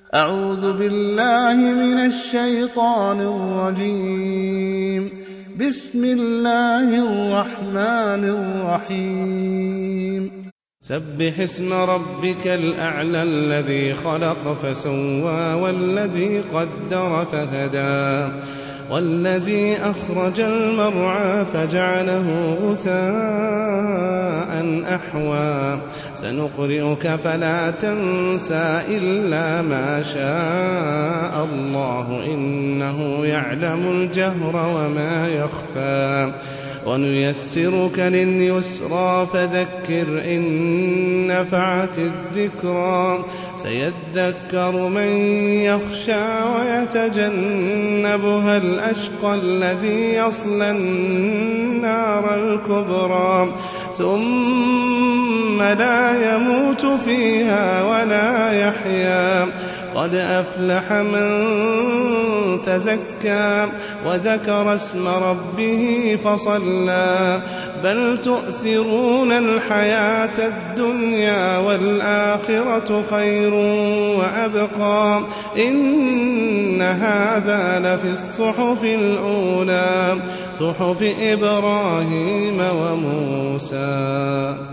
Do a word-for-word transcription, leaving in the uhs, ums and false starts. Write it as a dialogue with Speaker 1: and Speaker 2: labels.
Speaker 1: أعوذ بالله من الشيطان الرجيم. بسم الله الرحمن الرحيم.
Speaker 2: سبح اسم ربك الأعلى الذي خلق فسوى والذي قدر فهدى والذي أخرج المرعى فجعله غثاء أحوى سنقرئك فلا تنسى إلا ما شاء الله إنه يعلم الجهر وما يخفى ونيسرك لليسرى فذكر إن نفعت الذكرى سيذكر من يخشى ويتجنبها الأشقى الذي يصلى النار الكبرى ثم لا يموت فيها ولا يحيا قد أفلح من تزكى وذكر اسم ربه فصلى بل تؤثرون الحياة الدنيا والآخرة خير وأبقى إن هذا لفي الصحف الأولى صحف إبراهيم وموسى.